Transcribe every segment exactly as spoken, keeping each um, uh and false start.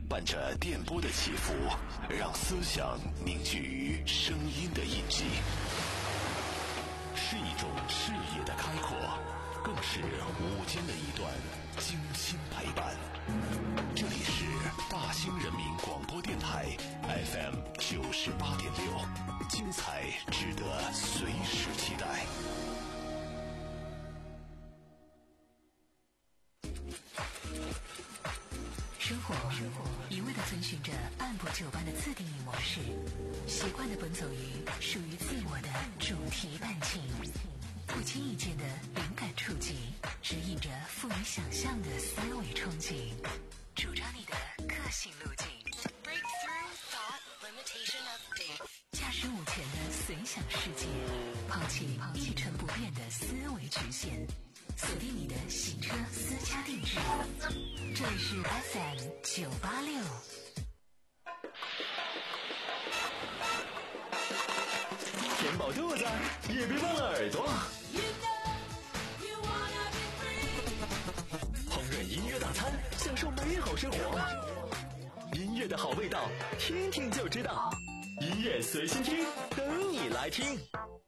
伴着电波的起伏，让思想凝聚于声音的印记，是一种视野的开阔，更是午间的一段精心陪伴。这里是大兴人民广播电台 F M 九十八点六，精彩值得随时期待。 生活一味地遵循着按部就班的自定义模式，习惯地奔走于属于自我的主题伴情，不经意间的灵感触及，指引着富于想象的思维憧憬，主张你的个性路径。Breakthrough thought limitation update。驾驶目前的随想世界，抛弃一成不变的思维局限，锁定你的行车私家定制。这里是 F M 九八六。 填饱肚子，也别忘了耳朵。烹饪音乐大餐，享受美好生活。音乐的好味道，听听就知道。音乐随心听，等你来听。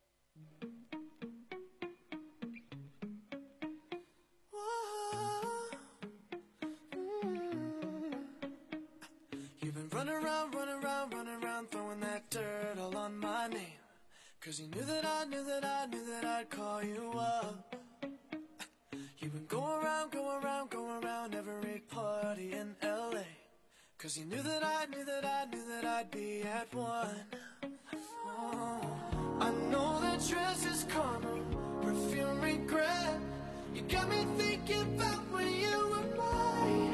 Cause you knew that I knew that I knew that I'd call you up. You've been going around, going around, going around every party in L A. Cause you knew that I knew that I knew that I'd be at one. Oh, I know that dress is karma, perfume regret. You got me thinking about when you were mine.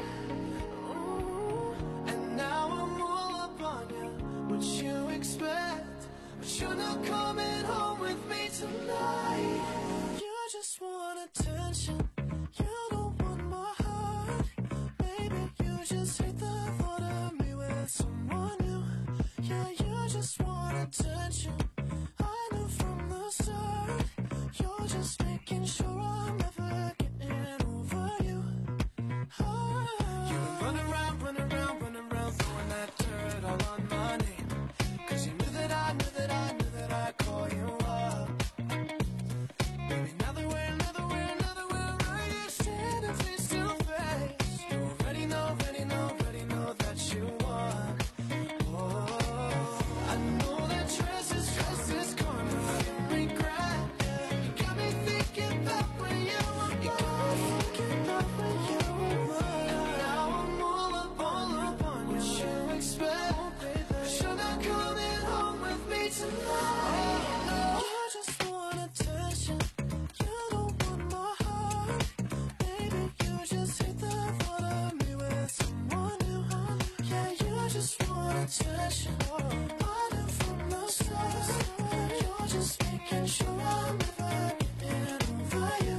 Oh, and now I'm all up on you. What you expect? But you're not coming home with me tonight. You just want attention. You don't want my heart. Maybe you just hate the thought of me with someone new. Yeah, you just want attention. I knew from the start. You're just making sure I'm never getting over you. Oh, you've been running around, running around, running around, throwing that dirt all on my name. Cause you knew that I knew that I knew that I'd call you up. Baby, now that we're, now that we're, now that we're right here standing face to face, you already know, already know, already know that you won. Oh, I know that dress is, dress is karma, you regret. You got me thinking about when you were mine. You got me thinking about when you were mine. And now I'm all up, all up on you. What you expect? But you're not coming home with me tonight. You just want attention. You don't want my heart. Baby, you just hate the thought of me with someone new. Yeah, you just want attention. I knew from the start. You're just making sure I'm never getting over you.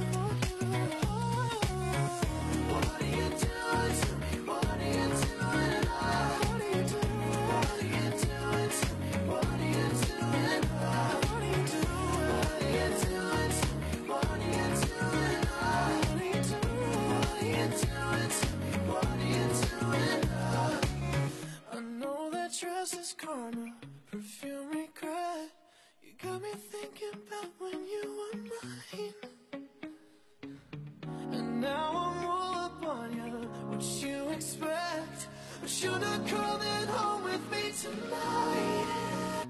What are you doing to me? What are you doing? What are you doing? What are you doing to me? What are you doing? What are you doing? What are you doing to me? What are you doing? What are you doing? What are you doing to me? What are you doing? I know that dress is karma, perfume regret. You got me thinking about when you were mine. And now I'm all up on you. What you expect? But you're not coming home with me tonight.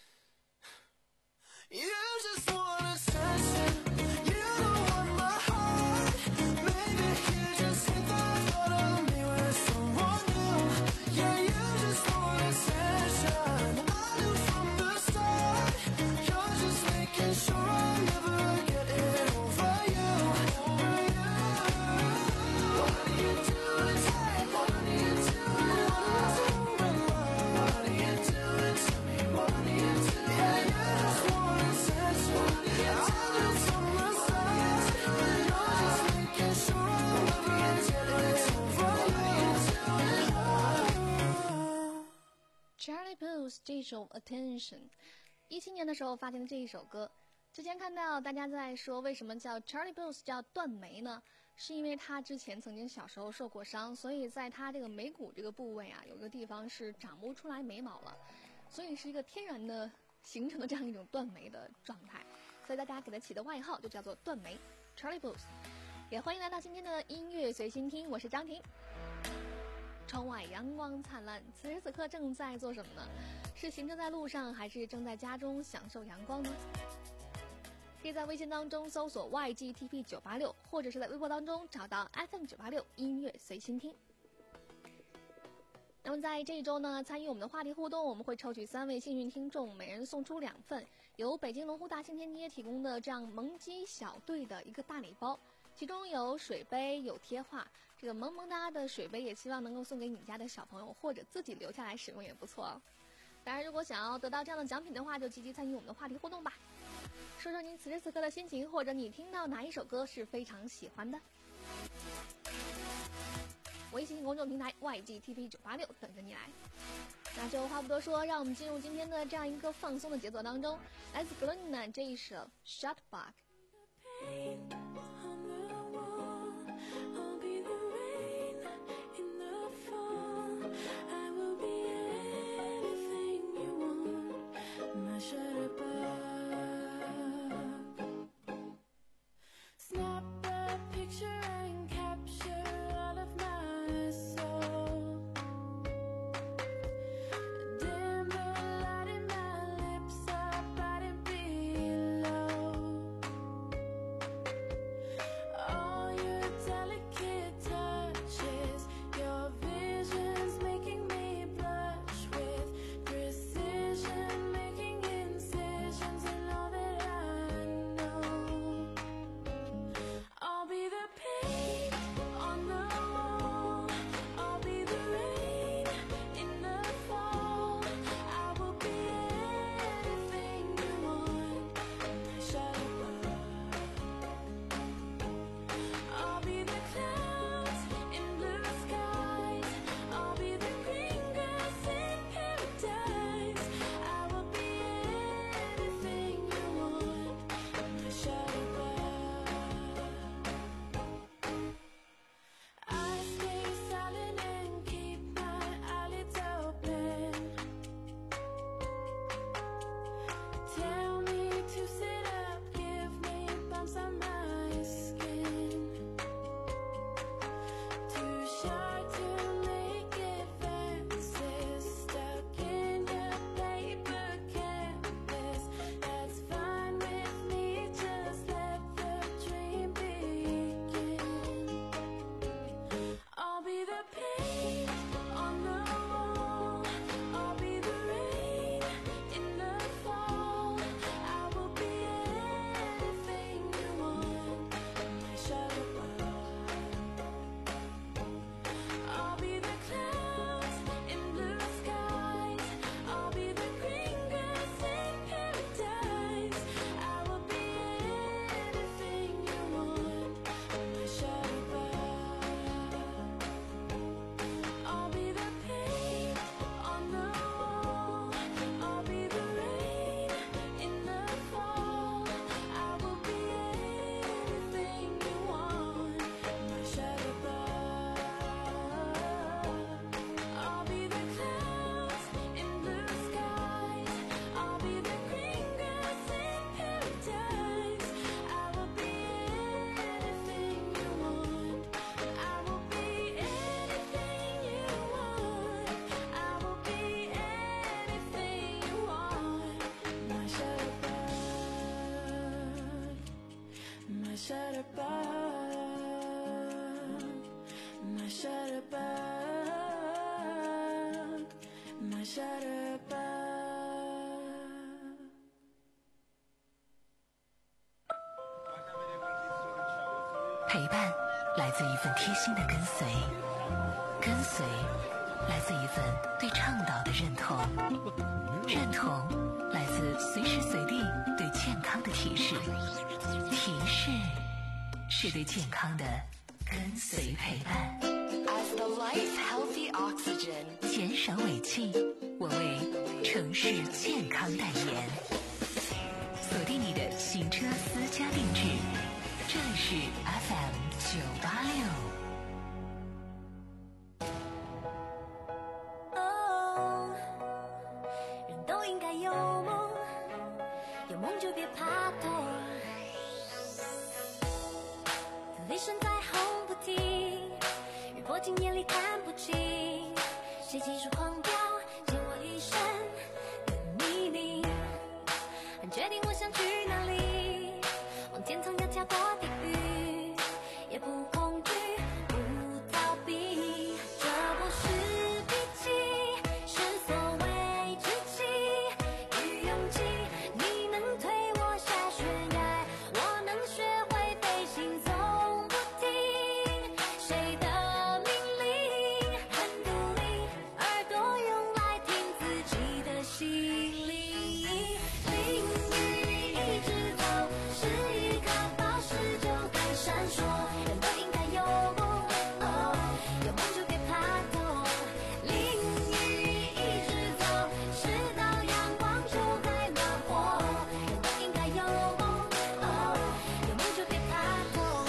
You just want attention. You don't want my heart. Maybe you just hate the thought of me with someone new. Yeah, you just want attention. I knew from the start. You're just making sure I'm never getting over you. Over you. What are you doing? What are you doing? What are you doing to me? What are you doing? Yeah, you just want attention. I knew from the start. You're just making sure I'm never getting over you. Charlie Puth 这首 Attention 一七年的时候发行的这一首歌，之前看到大家在说为什么叫 Charlie Puth 叫断眉呢？ 是因为他之前曾经小时候受过伤，所以在他这个眉骨这个部位啊，有一个地方是长不出来眉毛了，所以是一个天然的形成的这样一种断眉的状态，所以大家给他起的外号就叫做断眉 Charlie Puth。 也欢迎来到今天的音乐随心听，我是张婷。窗外阳光灿烂，此时此刻正在做什么呢？是行车在路上，还是正在家中享受阳光呢？可以在微信当中搜索 Y G T P 九八六，或者是在微博当中找到 F M 九八六音乐随心听。那么在这一周呢，参与我们的话题互动，我们会抽取三位幸运听众，每人送出两份由北京龙湖大庆天街提供的这样萌鸡小队的一个大礼包，其中有水杯，有贴画，这个萌萌哒的水杯也希望能够送给你家的小朋友，或者自己留下来使用也不错哦。当然，如果想要得到这样的奖品的话，就积极参与我们的话题互动吧，说说您此时此刻的心情，或者你听到哪一首歌是非常喜欢的。微信公众平台 Y G T P 九八六等着你来。那就话不多说，让我们进入今天的这样一个放松的节奏当中，来自 Glenna 这一首 Shutback。 陪伴来自一份贴心的跟随，跟随来自一份对倡导的认同，认同来自随时随地对健康的提示，提示是对健康的跟随陪伴。 As the life healthy oxygen， 减少尾气，我为城市健康代言。锁定你的行车私家定制，这里是 F M 九八我今夜里看不清，谁技术狂飙，借我一生的秘密，决定我想去哪里，往天堂要跳过地狱，也不恐惧，不逃避，这不是脾气，是所谓志气与勇气，你能推我下悬崖，我能学会飞行从不停，谁的命令很独立，耳朵用来听自己的心灵，淋雨一直走，是依靠宝石就该闪烁，人都应该有梦，哦，有梦就别怕痛，淋雨一直走，直到阳光就该暖和，人都应该有梦，哦，有梦就别怕痛，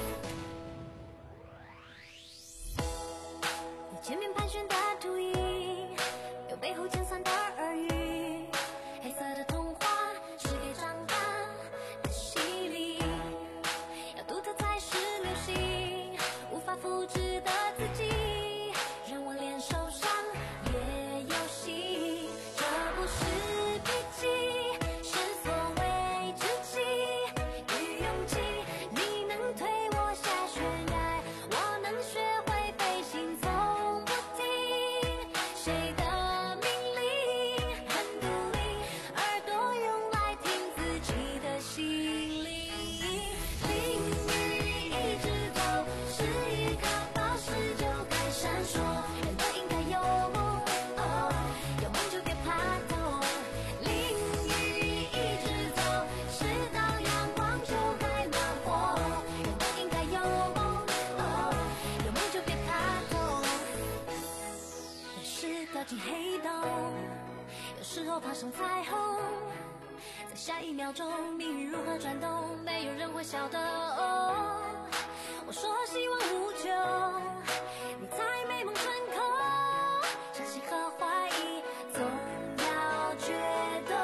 有前面盘旋的秃鹰，有背后尖酸的耳语，黑色的童话是给长大的洗礼，要独特才是流行，无法复制的自己，让我连受伤也有戏，这不是脾气，是所谓志气与勇气，你能推我下悬崖，我能学会飞行从不停，谁的命令很独立，耳朵用来听自己的心灵，淋雨一直走，是依靠宝石就该闪烁，人都应该有梦，哦，有梦就别怕痛，淋雨一直走，直到阳光就该暖和，人都应该有梦，哦，有梦就别怕痛，有时掉进黑洞，有时候爬上彩虹，在下一秒钟命运如何转动，没有人会晓得，哦，我说希望无穷，你才美梦成空，相信和怀疑总要决斗，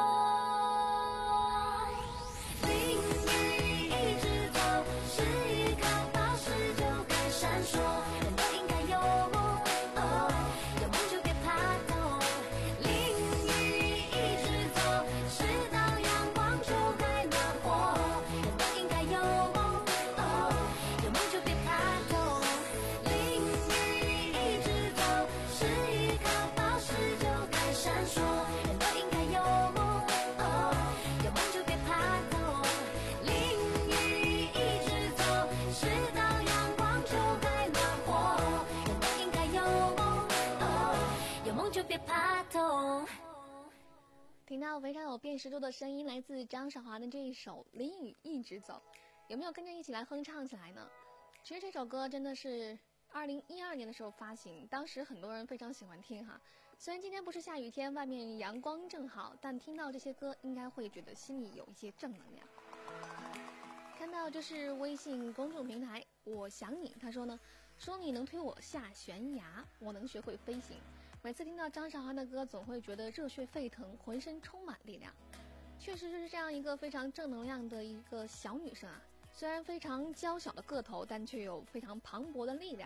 淋雨一直走，是依靠宝石就该闪烁，人都应该有梦，哦，有梦就别怕痛，淋雨一直走，直到阳光就该暖和，人都应该有梦，哦，有梦就别怕痛，淋雨一直走，是依靠宝石就该闪烁，人都应该有梦，哦，有梦就别怕痛，淋雨一直走，直到阳光就该暖和，人都应该有梦，哦，有梦就别怕痛。 听到非常有辨识度的声音，来自张韶华的这一首《淋雨一直走》，有没有跟着一起来哼唱起来呢？其实这首歌真的是二零一二年的时候发行，当时很多人非常喜欢听哈。虽然今天不是下雨天，外面阳光正好，但听到这些歌应该会觉得心里有一些正能量。看到这是微信公众平台我想你，他说呢，说你能推我下悬崖，我能学会飞行。每次听到张韶华的歌，总会觉得热血沸腾，浑身充满力量。确实是这样一个非常正能量的一个小女生啊，虽然非常娇小的个头，但却有非常磅礴的力量。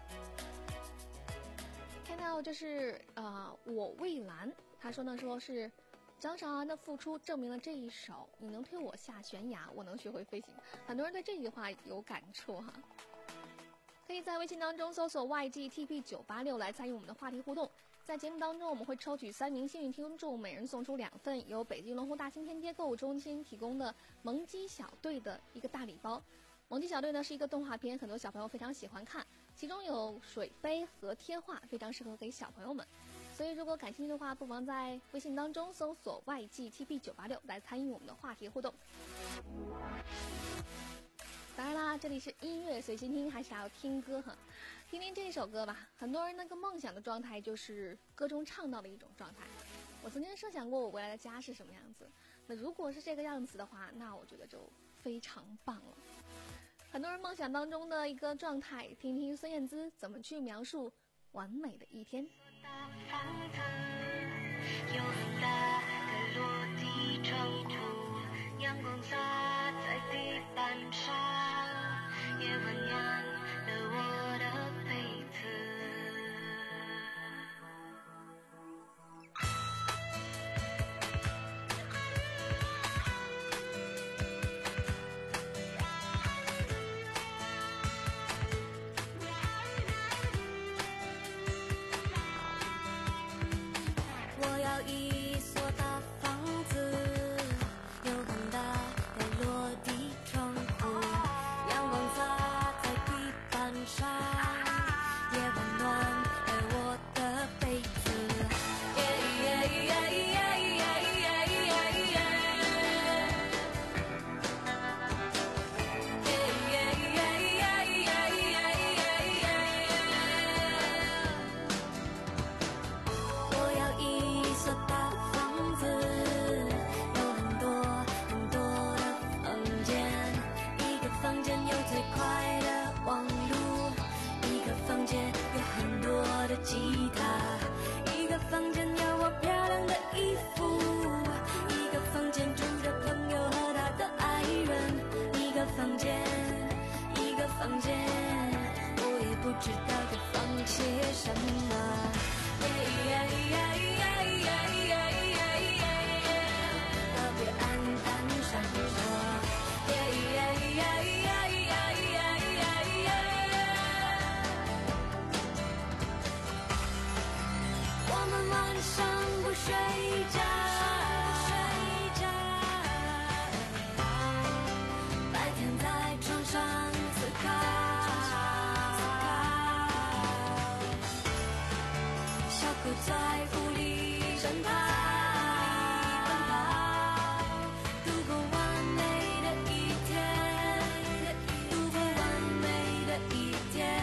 看到这是呃我蔚蓝，他说呢，说是张韶涵的付出证明了这一首你能推我下悬崖，我能学会飞行。很多人对这句话有感触哈。可以在微信当中搜索 Y G T P 九八六 来参与我们的话题互动。在节目当中，我们会抽取三名幸运听众，每人送出两份由北京龙湖大兴天街购物中心提供的萌鸡小队的一个大礼包。萌鸡小队呢是一个动画片，很多小朋友非常喜欢看，其中有水杯和贴画，非常适合给小朋友们。所以如果感兴趣的话，不妨在微信当中搜索 Y G T P 九八六 来参与我们的话题互动。当然啦，这里是音乐随心听，还是要听歌哈。听听这首歌吧。很多人那个梦想的状态就是歌中唱到的一种状态。我曾经设想过我未来的家是什么样子，那如果是这个样子的话，那我觉得就非常棒了。很多人梦想当中的一个状态，听听孙燕姿怎么去描述完美的一天。 有很大的落地窗户，阳光洒在地板上，也温暖了我的背吉他，一个房间有我漂亮的衣服，一个房间住着朋友和他的爱人，一个房间，一个房间，我也不知道该放些什么。特别黯淡闪烁。我们晚上不睡觉，白天在床上思考，小狗在屋里奔跑，度过完美的一天，度过完美的一天。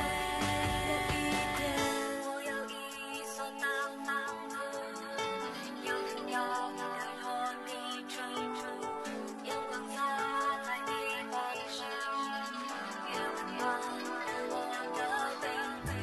我有一所大房子，有很高的落地窗，阳光洒在地板上，也温暖了我的背子。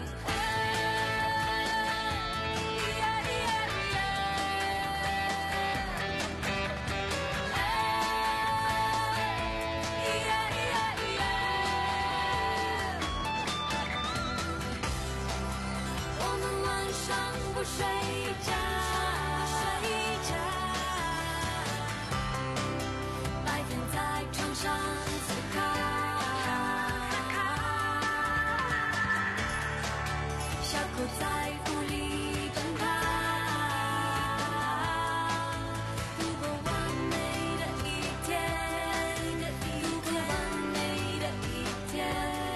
我们晚上不睡觉，白天在床上思考，小狗在屋里奔跑，度过完美的一天，度过完美的一天，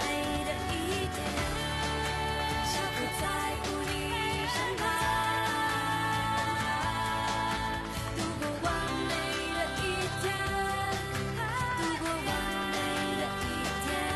小狗在屋里奔跑，度过完美的一天，度过完美的一天。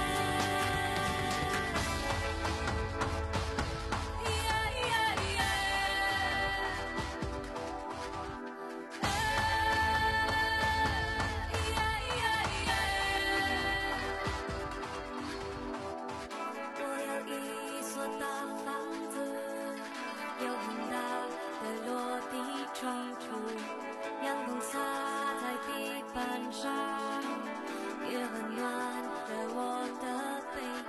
我有一所大房子，有很大的落地窗户，阳光洒在地板上，也温暖着我的被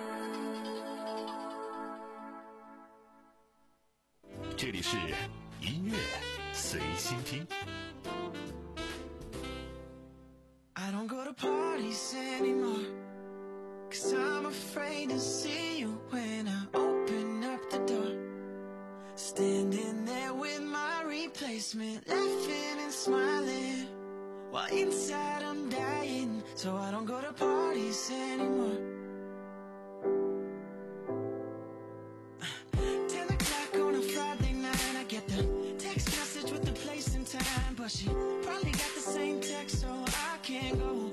子。 这里是音乐随心听。 I don't go to parties anymore, 'cause I'm afraid to see you when I open up the door. Standing there with my replacement, laughing and smiling, while inside I'm dying, so I don't go to parties anymore. Ten o'clock on a Friday night, I get the text message with the place and time, but she probably got the same text, so I can't go.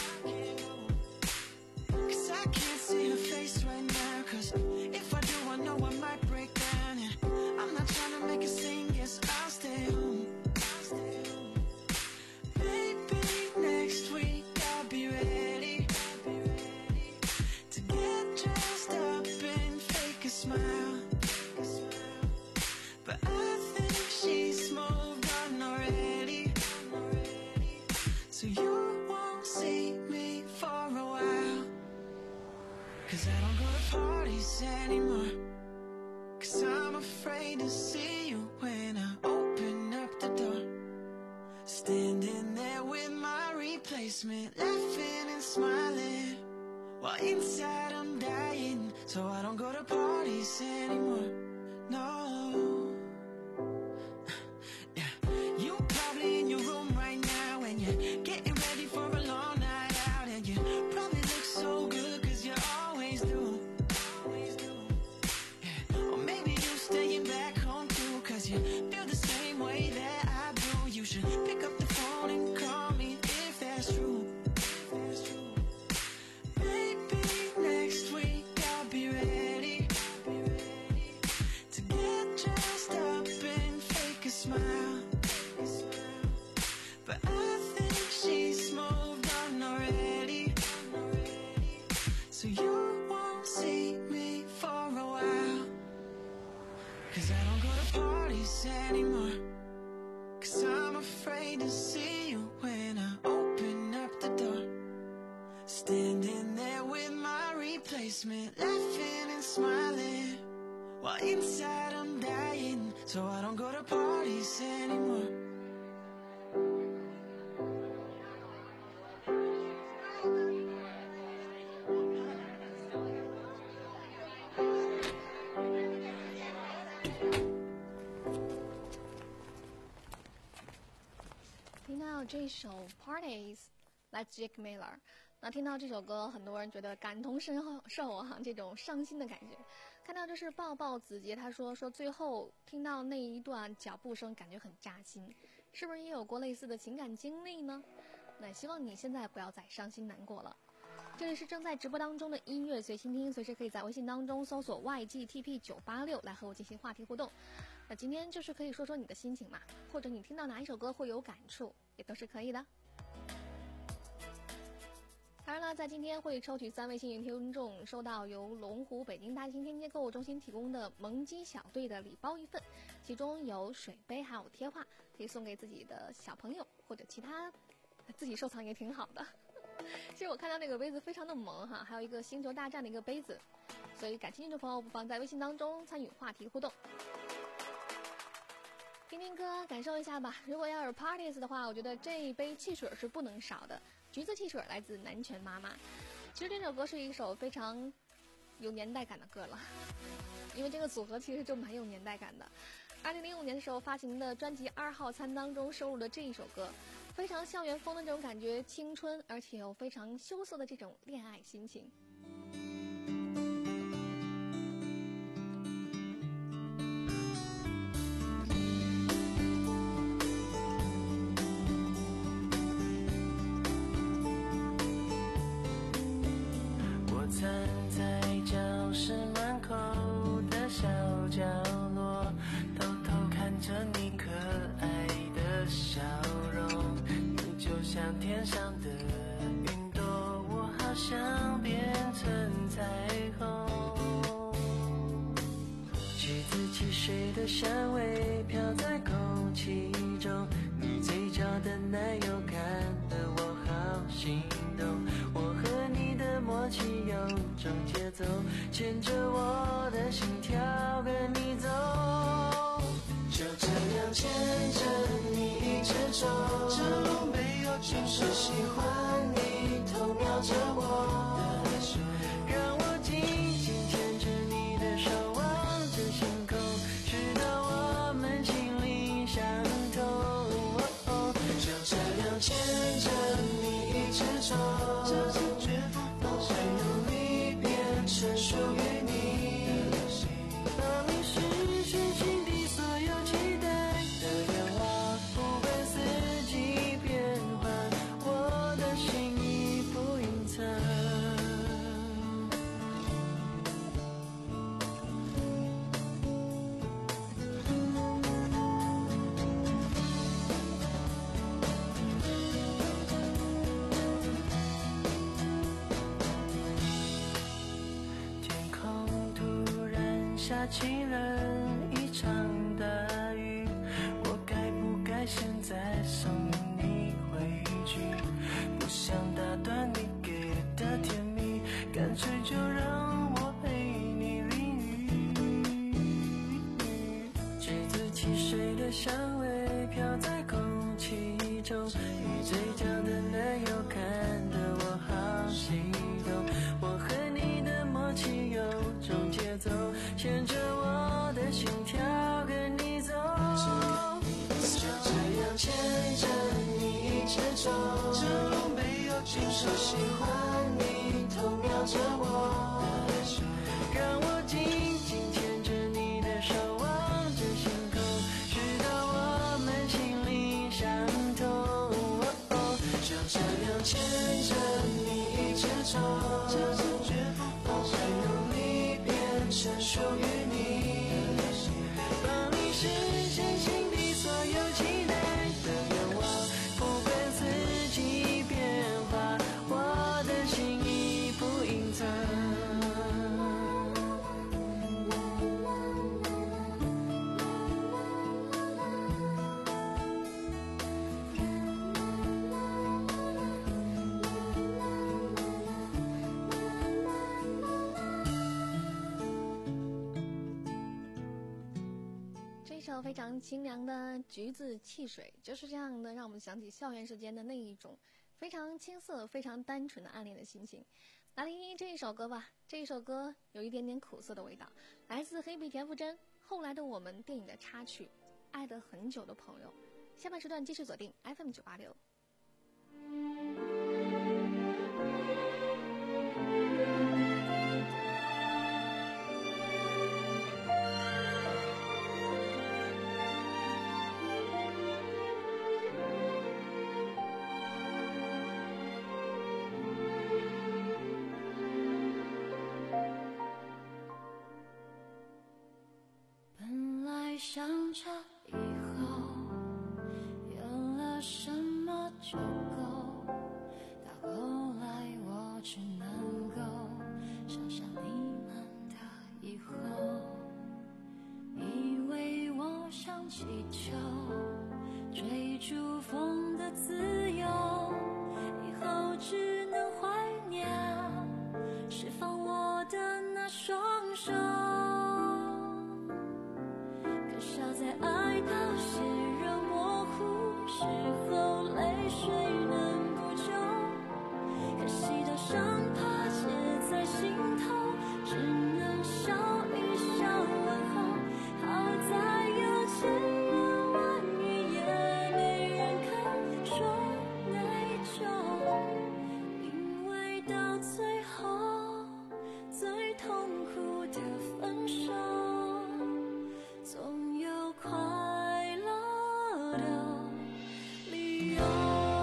Cause I can't see her face right now, cause if I do I know I might break down, and I'm not trying to make a scene, yes I'll stay home. Maybe next week I'll be ready to get dressed up and fake a smile, but I think she's moved on already, so you won't see me for a while. Cause I don't go to parties anymore, 'cause I'm afraid to see you when I open up the door. Standing there with my replacement, laughing and smiling, while inside I'm dying, so I don't go to parties anymore. No. Yeah. You probably in your room right now, and you're getting ready for a long night out, and you probably look so good, 'cause you always do. Yeah. Or maybe you're staying back home too, 'cause you feel the same way that I do. You should pick up the phone and call me if that's true. Maybe next week I'll be ready Cause I don't go to parties anymore. Cause I'm afraid to see you when I open up the door. Standing there with my replacement, laughing and smiling, while inside I'm dying. So I don't go to parties anymore. 听到这首 Parties 来自 Jake Miller， 那听到这首歌很多人觉得感同身受啊，这种伤心的感觉。看到这是抱抱子杰，他说说最后听到那一段脚步声感觉很扎心，是不是也有过类似的情感经历呢？那希望你现在不要再伤心难过了。这里是正在直播当中的音乐随心听，随时可以在微信当中搜索 Y G T P 九八六 来和我进行话题互动。那今天就是可以说说你的心情嘛，或者你听到哪一首歌会有感触，也都是可以的。当然了，在今天会抽取三位幸运听众收到由龙湖北京大型天街购物中心提供的萌鸡小队的礼包一份，其中有水杯还有贴画，可以送给自己的小朋友或者其他自己收藏也挺好的。其实我看到那个杯子非常的萌哈，还有一个星球大战的一个杯子，所以感兴趣的朋友不妨在微信当中参与话题互动。听听歌感受一下吧。如果要是 parties 的话，我觉得这一杯汽水是不能少的。橘子汽水来自南拳妈妈。其实这首歌是一首非常有年代感的歌了，因为这个组合其实就蛮有年代感的。二零零五年的时候发行的专辑《二号餐》当中收录的这一首歌，非常校园风的这种感觉，青春而且有非常羞涩的这种恋爱心情。 站在教室门口的小角落，偷偷看着你可爱的笑容。你就像天上的云朵，我好想变成彩虹。橘子汽水的香味飘在空气中，你嘴角的奶油感得我好心动。我和你的默契有种节奏，牵着我的心跳跟你走，就这样牵着你一直走，这路没有尽头，喜欢你偷瞄着我的手，让我紧紧牵着你的手，望着星空，直到我们心灵相通，哦，就这样牵着你一直走，这次绝不后悔，努力变成属于你，帮你实现心底所有期待的愿望，不管四季变换，我的心意不隐藏。天空突然下起了一场大雨，我该不该现在送你回去？不想打断你给的甜蜜，干脆就让我陪你淋雨。橘子汽水的香味飘在空气中，你嘴角的奶油看得我好心动。我和你的默契有种节奏，牵着我的心跳跟你走，就这样牵着你一直走，这路没有尽头，喜欢你偷瞄着我的手，让我紧紧牵着你的手，望着星空，直到我们心灵相通，哦，就这样牵着你一直走，这次绝不后悔，努力变成属于你，帮你实现心底所有期待的愿望，不管四季变化，我的心意不隐藏。 首非常清凉的《橘子汽水》，就是这样的，让我们想起校园时间的那一种非常青涩、非常单纯的暗恋的心情。来听听这一首歌吧，这一首歌有一点点苦涩的味道，来自黑笔田馥甄《后来的我们》电影的插曲《爱得很久的朋友》。下半时段继续锁定 F M 九八六。 想着以后有了什么就够，到后来我只能够想象你们的以后，以为我像气球追逐风的自由，以后只能怀念释放我的那双手，笑在爱到血肉模糊时候，泪水能补救，可惜的伤疤结在心头，只能笑一笑问候。好在有千言万语也没人肯说内疚，因为到最后最痛苦的分手总有快乐的理由。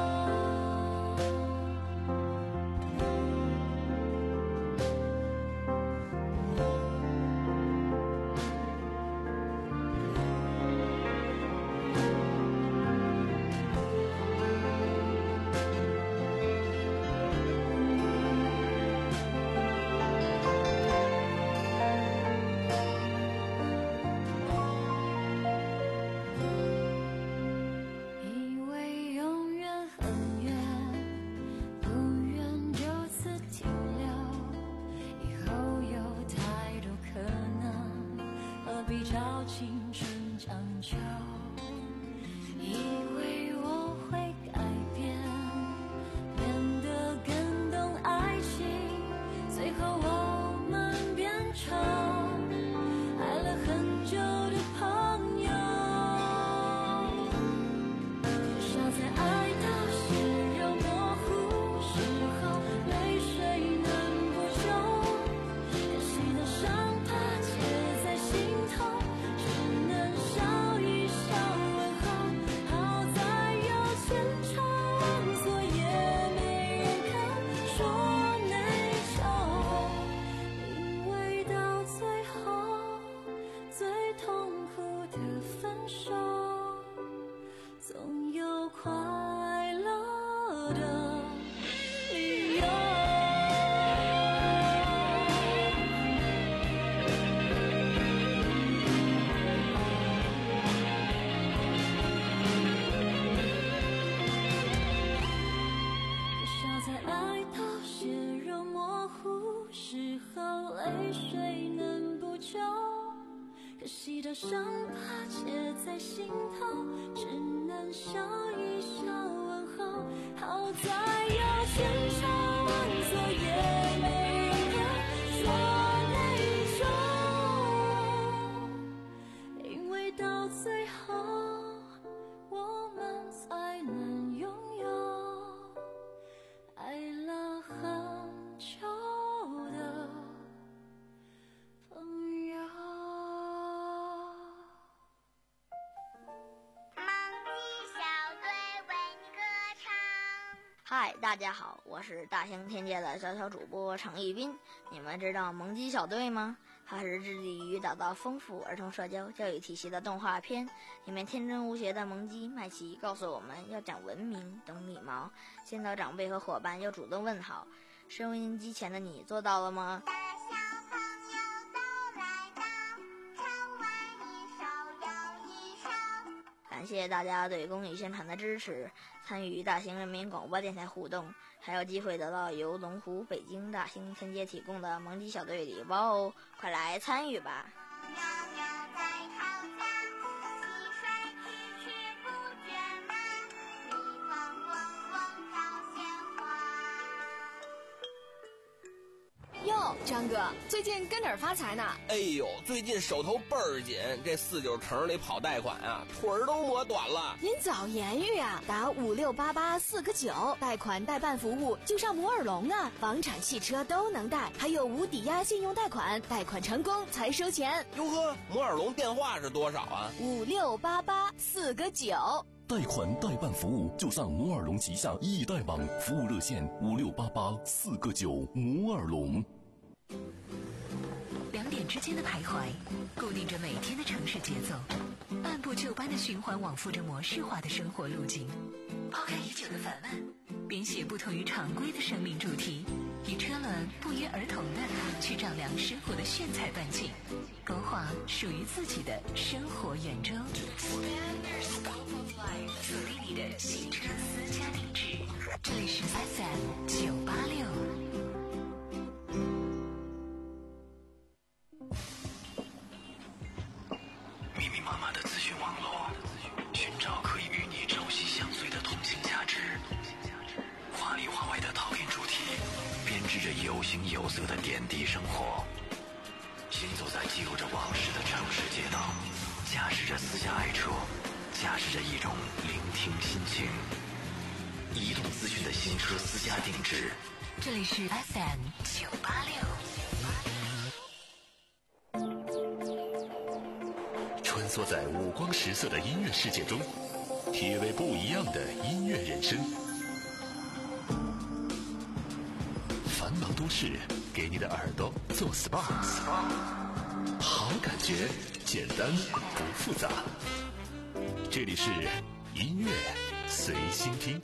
伤疤结在心头，只能笑一笑问候。好在有千差万错，也没人肯说内疚，因为到最后我们才能拥有爱了很久的朋友。 嗨，大家好，我是大型天界的小小主播程一斌。你们知道萌鸡小队吗？它是致力于打造丰富儿童社交教育体系的动画片。里面天真无邪的萌鸡麦琪告诉我们要讲文明、懂礼貌，见到长辈和伙伴要主动问好。收音机前的你做到了吗？感谢大家对公益宣传的支持，参与大型人民广播电台互动，还有机会得到由龙湖北京大型天街提供的萌鸡小队礼包哦！快来参与吧！ 哟，张哥，最近跟哪儿发财呢？ 哎呦，最近手头倍儿紧，这四九城里跑贷款啊，腿儿都磨短了。 您早言语啊，打五六八八四个九，贷款代办服务就上摩尔龙啊，房产、汽车都能贷，还有无抵押信用贷款，贷款成功才收钱。 哟呵，摩尔龙电话是多少啊？ 五六八八四个九。 贷款代办服务就上摩尔龙旗下易贷网，服务热线五六八八四个九。摩尔龙。 两点之间的徘徊，固定着每天的城市节奏，按部就班的循环往复着模式化的生活路径。抛开已久的烦闷，编写不同于常规的生命主题，与车轮不约而同的去丈量生活的炫彩半径，勾画属于自己的生活圆周。锁定你的行车私家定制，这里是 F M 九八六。 密密麻麻的资讯网络，寻找可以与你朝夕相随的通信价值。话里话外的陶冶主题，编织着有形有色的点滴生活。行走在记录着往事的城市街道，驾驶着私家爱车，驾驶着一种聆听心情。移动资讯的新车私家定制， 这里是 F M 九八六。 穿梭在五光十色的音乐世界中，体味不一样的音乐人生。繁忙都市，给你的耳朵做 S P A， 好感觉，简单不复杂。这里是音乐随心听。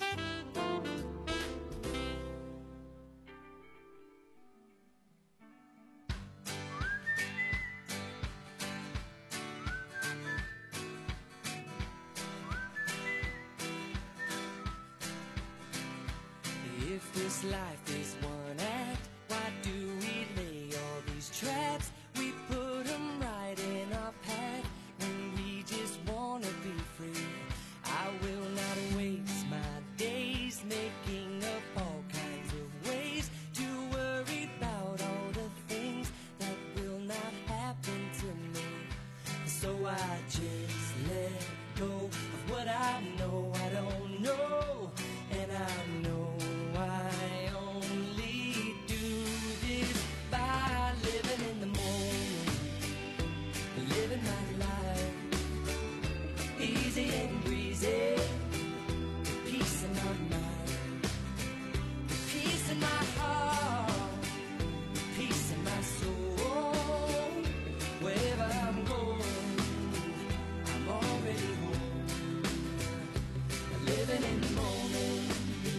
If this life is one act, why do we lay all these traps? We put them right in our path when we just wanna be free. I will not waste my days making up all kinds of ways to worry about all the things that will not happen to me. So I just let go of what I know I don't know, and I know I only do this by living in the moment, living my life easy and breezy, peace in my mind, peace in my heart, peace in my soul. Wherever I'm going, I'm already home, living in the moment.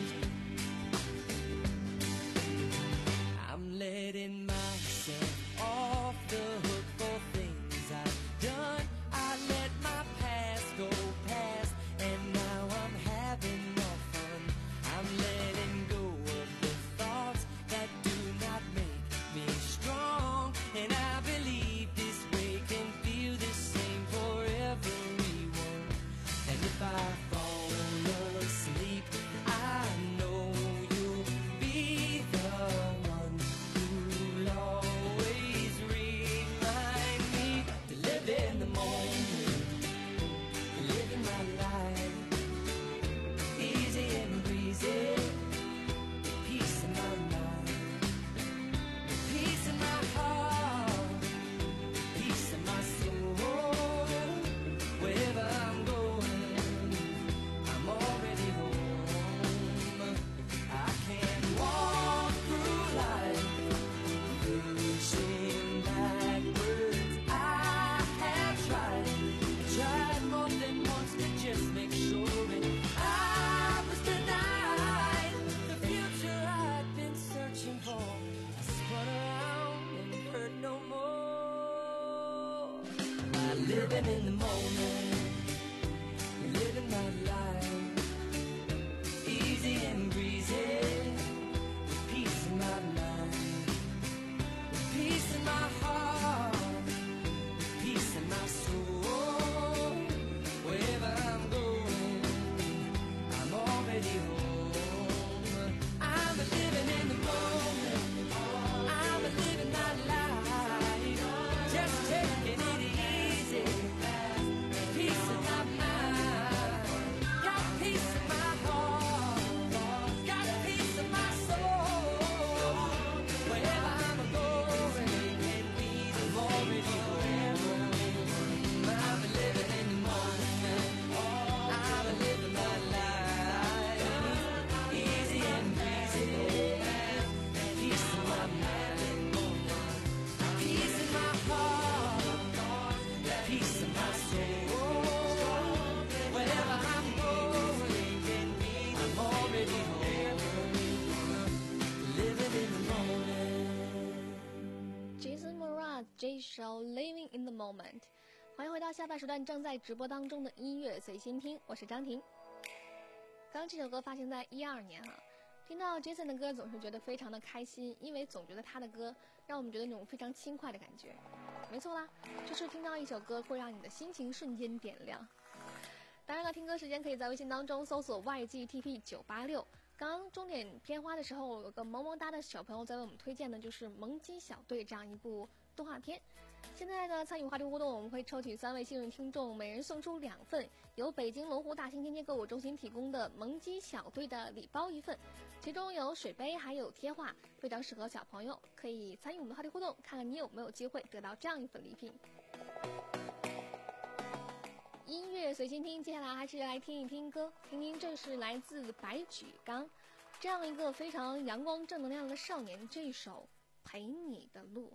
I'm letting myself off the hook for things I've done. I let my past go past, and now I'm having more fun. I'm letting go of the thoughts that do not make me strong, and I believe this way can feel the same for everyone. And if I fall asleep, I know you'll be the one who'll always remind me to live in the moment, living my life easy and breezy, peace in my mind, peace in my heart, peace in my soul. Wherever I'm going, I'm already home. I can walk through life pushing backwards. I have tried, tried more than once to just make sure, and I was denied the future I'd been searching for. I spun around and hurt no more. By living in the moment, living my life easy and breezy, with peace in my mind, with peace in my heart, with peace in my soul. Wherever I'm going, I'm already home. I'm living in the moment, I'm living Living in the Moment。欢迎回到下半时段正在直播当中的音乐随心听，我是张婷。刚刚这首歌发行在一二年啊，听到 Jason 的歌总是觉得非常的开心，因为总觉得他的歌让我们觉得那种非常轻快的感觉。没错啦，就是听到一首歌会让你的心情瞬间点亮。当然了，听歌时间可以在微信当中搜索 Y G T P 九八六。刚刚钟点片花的时候，有个萌萌哒的小朋友在为我们推荐的就是《萌鸡小队》这样一部动画片。现在呢，参与话题互动，我们会抽取三位幸运听众，每人送出两份由北京龙湖大兴天街购物中心提供的萌鸡小队的礼包一份，其中有水杯还有贴画，非常适合小朋友，可以参与我们的话题互动，看看你有没有机会得到这样一份礼品。音乐随心听，接下来还是来听一听歌，听听这是来自白举纲这样一个非常阳光正能量的少年，这一首《陪你的路》。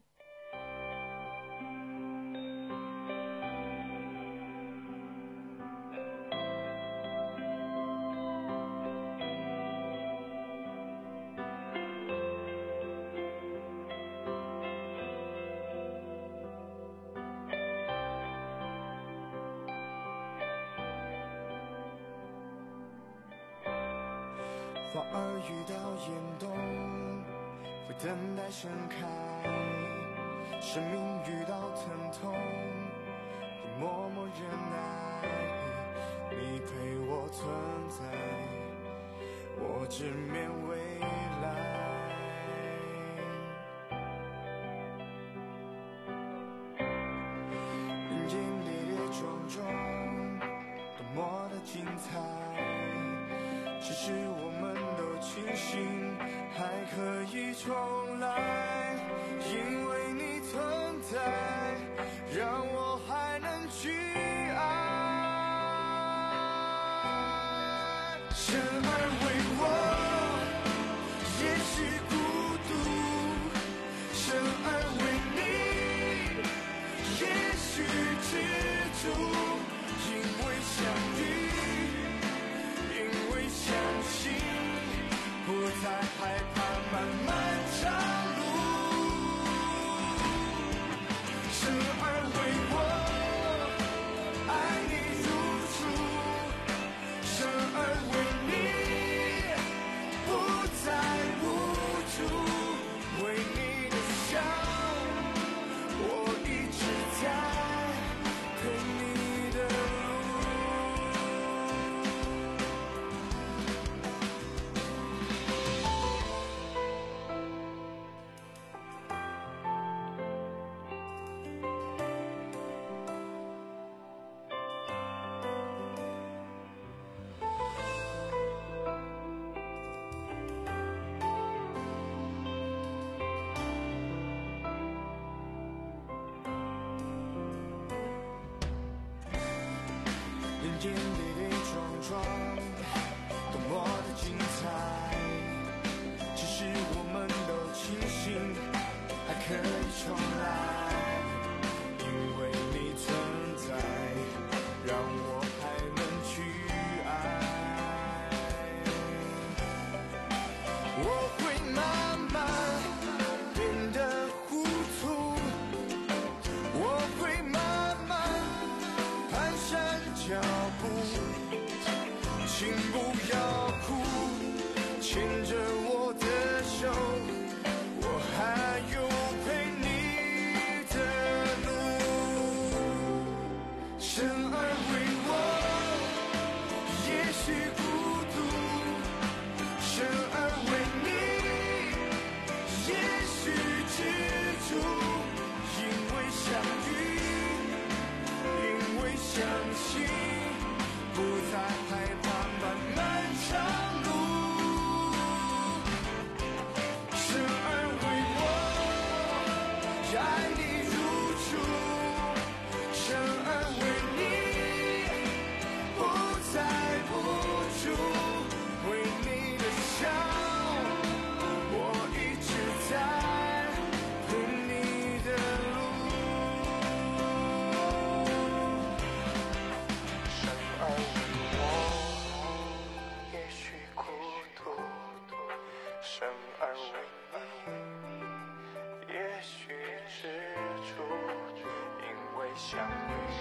花儿遇到严冬，会等待盛开；生命遇到疼痛，会默默忍耐。你陪我存在，我直面未来。人间跌跌撞撞，多么的精彩。只是我们都庆幸还可以重来，因为你存在，让我还能去爱。生而为我，也许孤独；生而为你，也许知足。因为相遇，相信不再害怕漫漫长路，生而为我，爱你如初，生而为你，不再无助，为你的笑，我一直在陪你的路。人间跌跌撞撞，多么的精彩。只是我们都庆幸还可以重来，因为你存在，让我还能去爱。我会慢慢变得糊涂，我会慢慢蹒跚脚步，请不要哭，牵着我的手，我还有陪你的路。生而为我，也许孤独；生而为你，也许知足。因为相遇，因为相信，不再害怕漫漫长路。生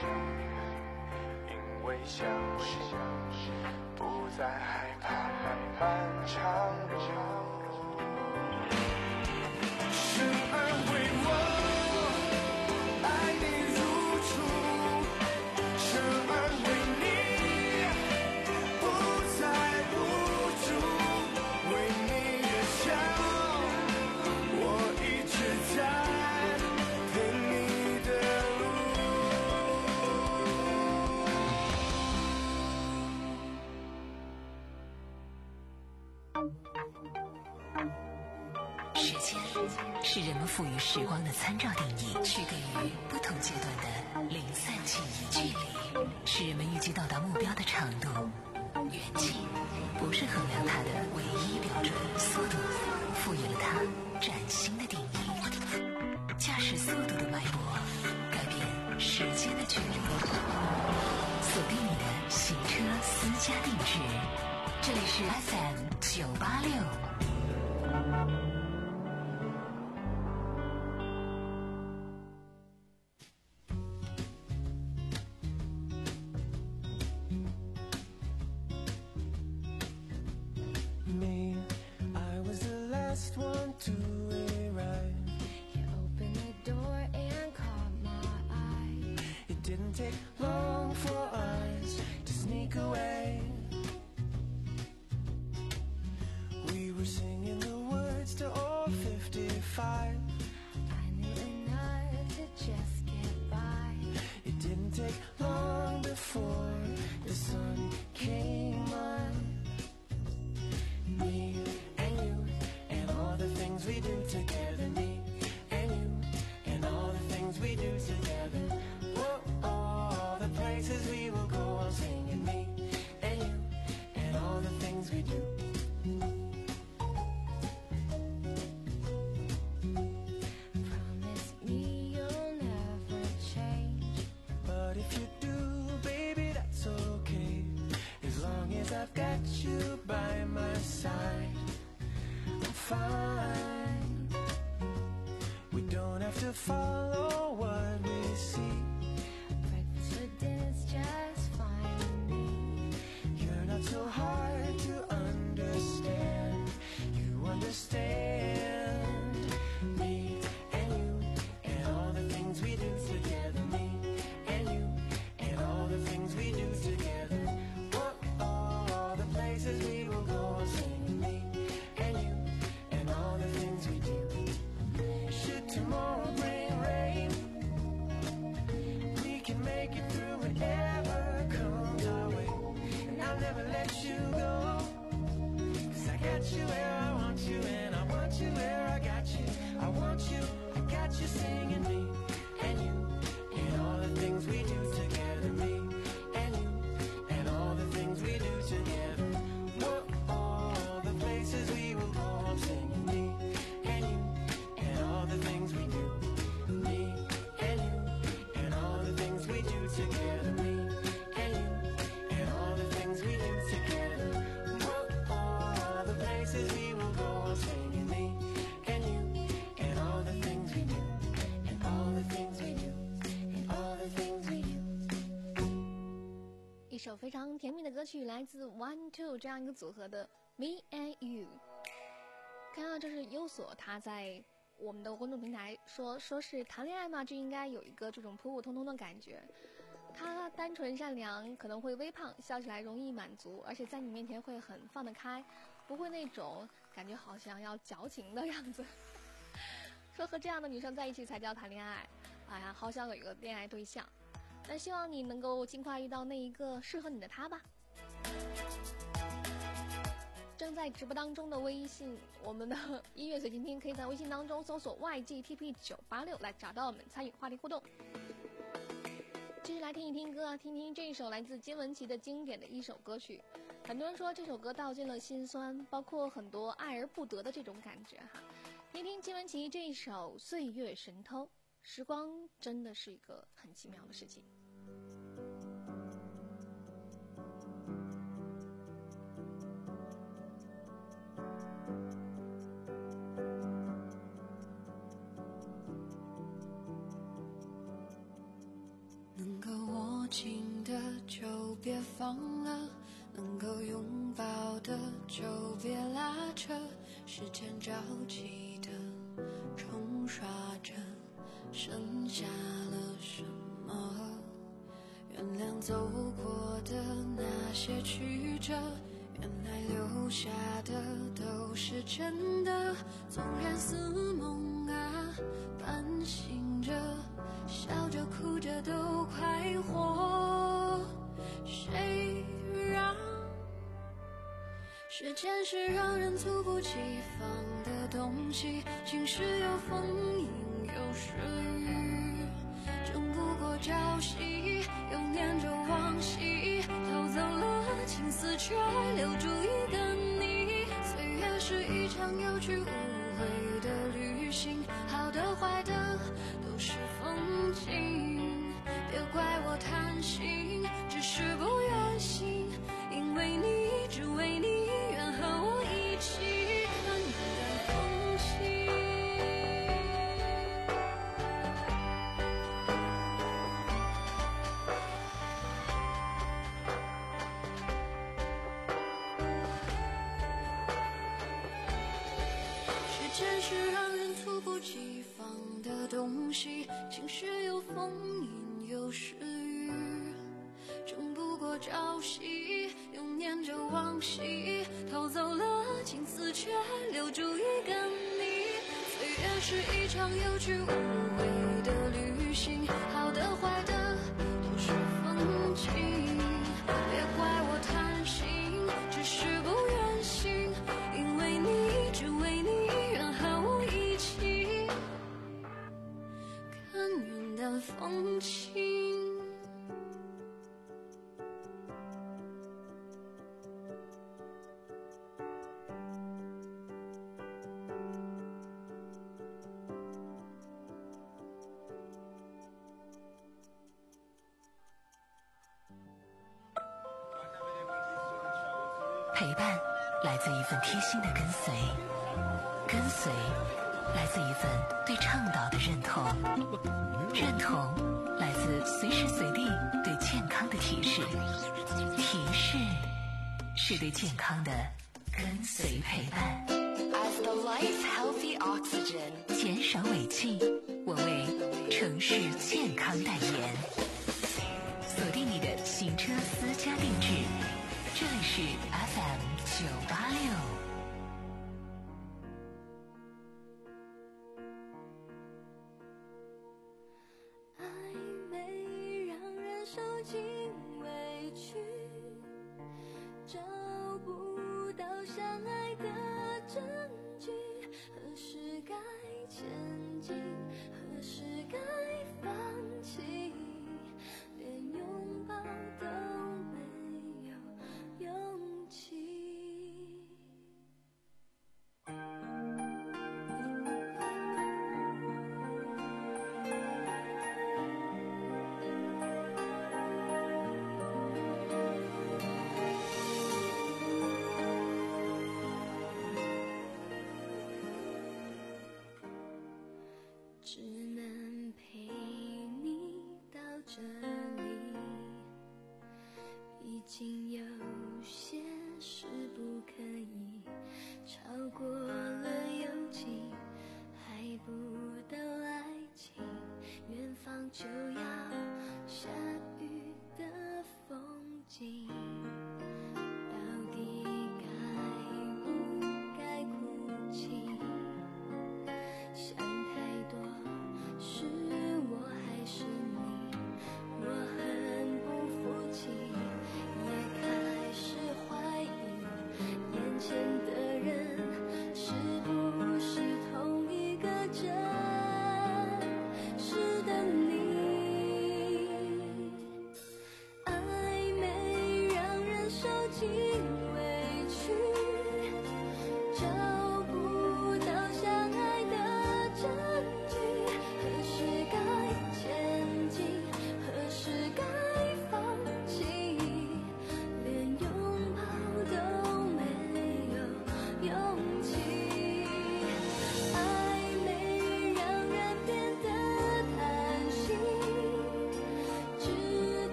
因为相信不再害怕漫长路。生而为我，爱你如初，生而为你，不再无助，为你而笑，我一直在陪你的时间是人们赋予时光的参照定义，去给予不同阶段的零散记忆。距离是人们预计到达目标的长度，远近不是衡量它的唯一标准，速度赋予了它崭新的定义。驾驶速度的脉搏，改变时间的距离。锁定你的行车私家定制，这里是 F M 九八六。 Me, I was the last one to arrive. You opened the door and caught my eye. It didn't take long for us to sneak away. We were singing the words to old fifty-five. I knew enough to just get by. It didn't take long before the sun came on. Me and you and all the things we do together. Me and you and all the things we do together. Whoa, all the places we will go on singing. Me and you and all the things we do. Promise me you'll never change. But if you do, baby, that's okay. As long as I've got you by my side, I'm fine. We don't have to follow what we see. Breakfast for dinner's just fine with me. You're not so hard to understand. You understand me and you and all the things we do together. Me and you and all the things we do together. What all the places we will go on singing. Me and you and all the things we do. Should tomorrow bring rain, we can make it through whatever comes our way. And I'll never let you go, 'cause I got you where I want you, and I want you where I got you. I want you, I got you singing. Me and you and all the things we do together. Me and you and all the things we do together. Whoa, all the places we will go on singing. Me and you and all the things we do. Me and you and all the things we do together. Me and you and all the things we do together. Whoa, all the places we will go on singing. Me and you and all the things we do. And all the things we do. And all the things we do. 一首非常甜蜜的歌曲，来自 One Two 这样一个组合的 Me and You。看到这是优索，他在我们的公众平台说说是谈恋爱嘛，就应该有一个这种普普通通的感觉。他单纯善良，可能会微胖，笑起来容易满足，而且在你面前会很放得开，不会那种感觉好像要矫情的样子。说和这样的女生在一起才叫谈恋爱，哎呀，好想有一个恋爱对象。但希望你能够尽快遇到那一个适合你的他吧。正在直播当中的微信，我们的音乐随心听，可以在微信当中搜索 Y G T P 九八六来找到我们，参与话题互动。继续来听一听歌，听听这一首来自金玟岐的经典的一首歌曲。很多人说这首歌道尽了心酸，包括很多爱而不得的这种感觉哈。听听金玟岐这一首《岁月神偷》，时光真的是一个很奇妙的事情。 能够别放了，能够拥抱的就别拉扯，时间着急的冲刷着，剩下了什么？原谅走过的那些曲折，原来留下的都是真的，纵然似梦啊，半醒着，笑着哭着都快活。谁让时间是让人猝不及防的东西，晴时有风，阴有时雨，争不过朝夕，又念着往昔，偷走了青丝，却留住一个你。岁月是一场有去无回的旅行，好的坏的都是风景，别怪我贪心，只是不愿醒，因为你，只为你，愿和我一起看淡风轻。时间是让人猝不及防的东西，晴时有风，阴有时雨，争不过朝夕，又念着往昔，偷走了青丝，却留住一个你。岁月是一场有去无回的旅行，好的坏的都是风景，别怪我贪心，只是不愿醒，因为你，只为你，愿和我一起看云淡风轻。 陪伴来自一份贴心的跟随，跟随来自一份对倡导的认同，认同来自随时随地对健康的提示，提示是对健康的跟随陪伴。 As the life healthy oxygen， 减少尾气，我为城市健康代言。锁定你的行车私家定制，这里是 F M 九八六。 爱没让人受尽委屈，找不到相爱的证据，何时该前进，何时该放弃，连拥抱都没有勇气。只能陪你到这里，已经有些事不可以超过了友情，还不到爱情，远方就要下雨的风景，到底该不该哭泣？想太多，是我还是你？我很不服气，也看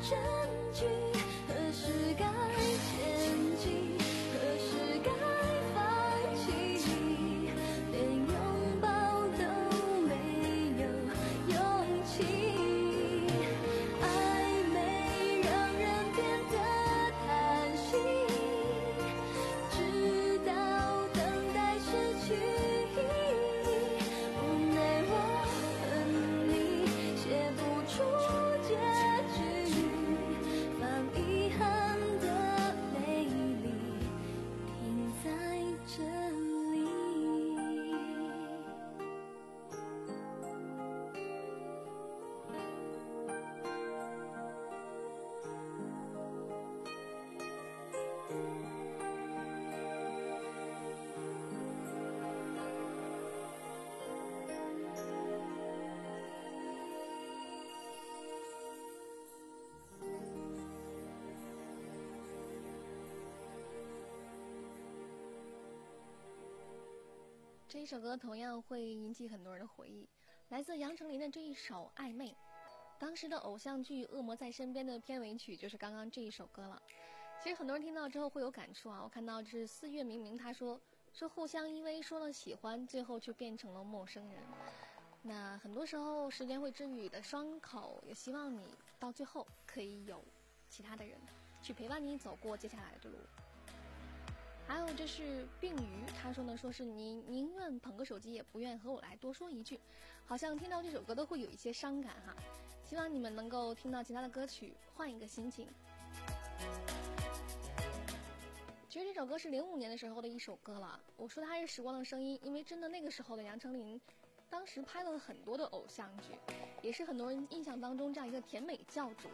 证据？何时该前进？何时该放弃？连拥抱都没有勇气。暧昧让人变得贪心，直到等待失去。无奈我和你写不出结局，放遗憾的美丽停在这里。 这一首歌同样会引起很多人的回忆，来自杨丞琳的这一首《暧昧》，当时的偶像剧《恶魔在身边》的片尾曲就是刚刚这一首歌了。其实很多人听到之后会有感触啊，我看到这是四月明明他说说互相依偎，说了喜欢，最后却变成了陌生人。那很多时候时间会治愈你的伤口，也希望你到最后可以有其他的人去陪伴你走过接下来的路。还有这是病鱼，他说呢，说是你宁愿捧个手机也不愿和我来多说一句，好像听到这首歌都会有一些伤感哈。希望你们能够听到其他的歌曲，换一个心情。其实这首歌是零五年的时候的一首歌了，我说它是时光的声音，因为真的那个时候的杨丞琳当时拍了很多的偶像剧，也是很多人印象当中这样一个甜美教主。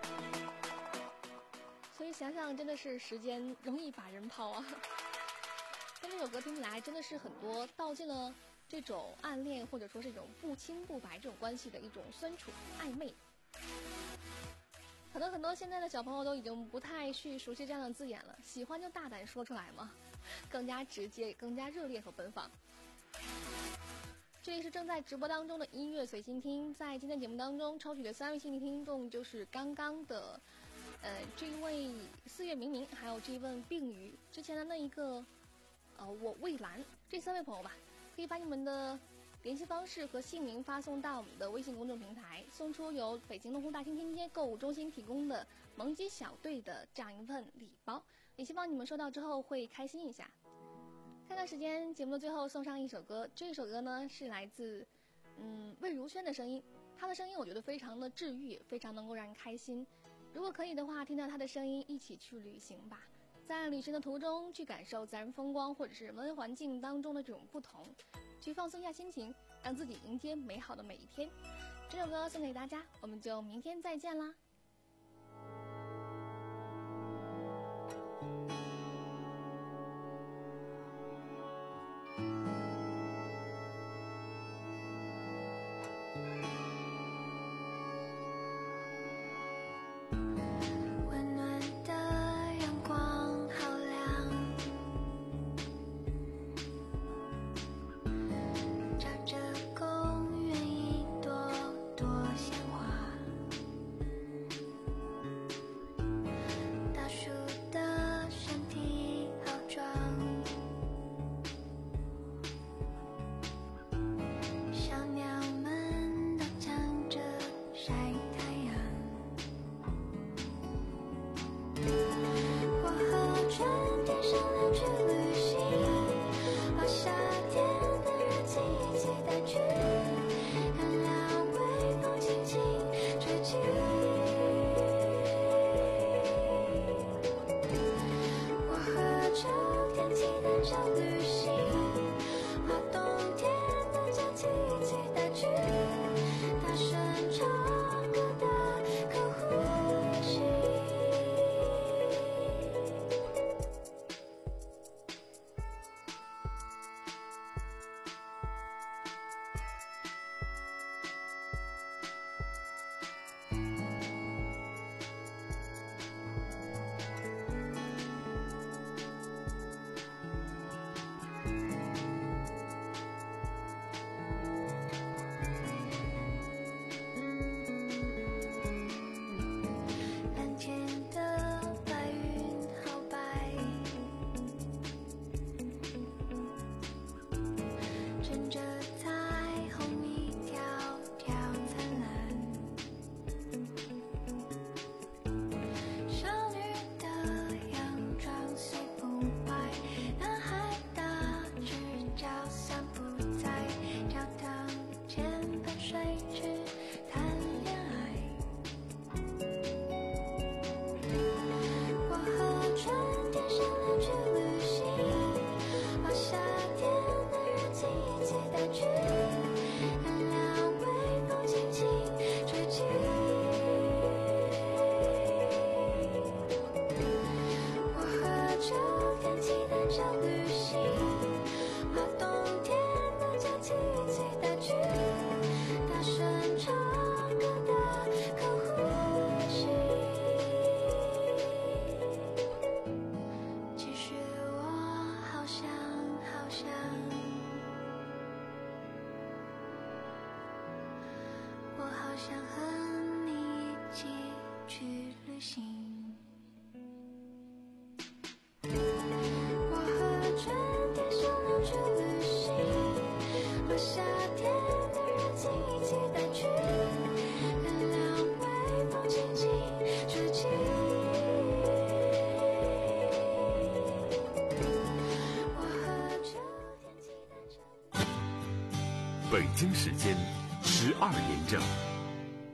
所以想想真的是时间容易把人抛啊。但这首歌听起来真的是很多道尽了这种暗恋或者说是这种不清不白这种关系的一种酸楚暧昧。可能很多现在的小朋友都已经不太去熟悉这样的字眼了，喜欢就大胆说出来嘛，更加直接，更加热烈和奔放。这里是正在直播当中的音乐随心听，在今天节目当中抽取的三位幸运听众就是刚刚的呃，这一位四月明明，还有这一位病鱼，之前的那一个，呃，我蔚蓝，这三位朋友吧，可以把你们的联系方式和姓名发送到我们的微信公众平台，送出由北京龙湖大兴天街购物中心提供的萌鸡小队的这样一份礼包，也希望你们收到之后会开心一下。看看时间，节目的最后送上一首歌，这一首歌呢是来自嗯魏如萱的声音，她的声音我觉得非常的治愈，非常能够让人开心。如果可以的话，听到他的声音一起去旅行吧，在旅行的途中去感受自然风光或者是人文环境当中的这种不同，去放松一下心情，让自己迎接美好的每一天。这首歌送给大家，我们就明天再见啦。 公园一朵朵鲜花。 想和你一起去旅行。我和春天商量去旅行，把夏天的热情一起带去，原谅微风轻轻吹起。我和秋天期待着。 北京时间十二点整。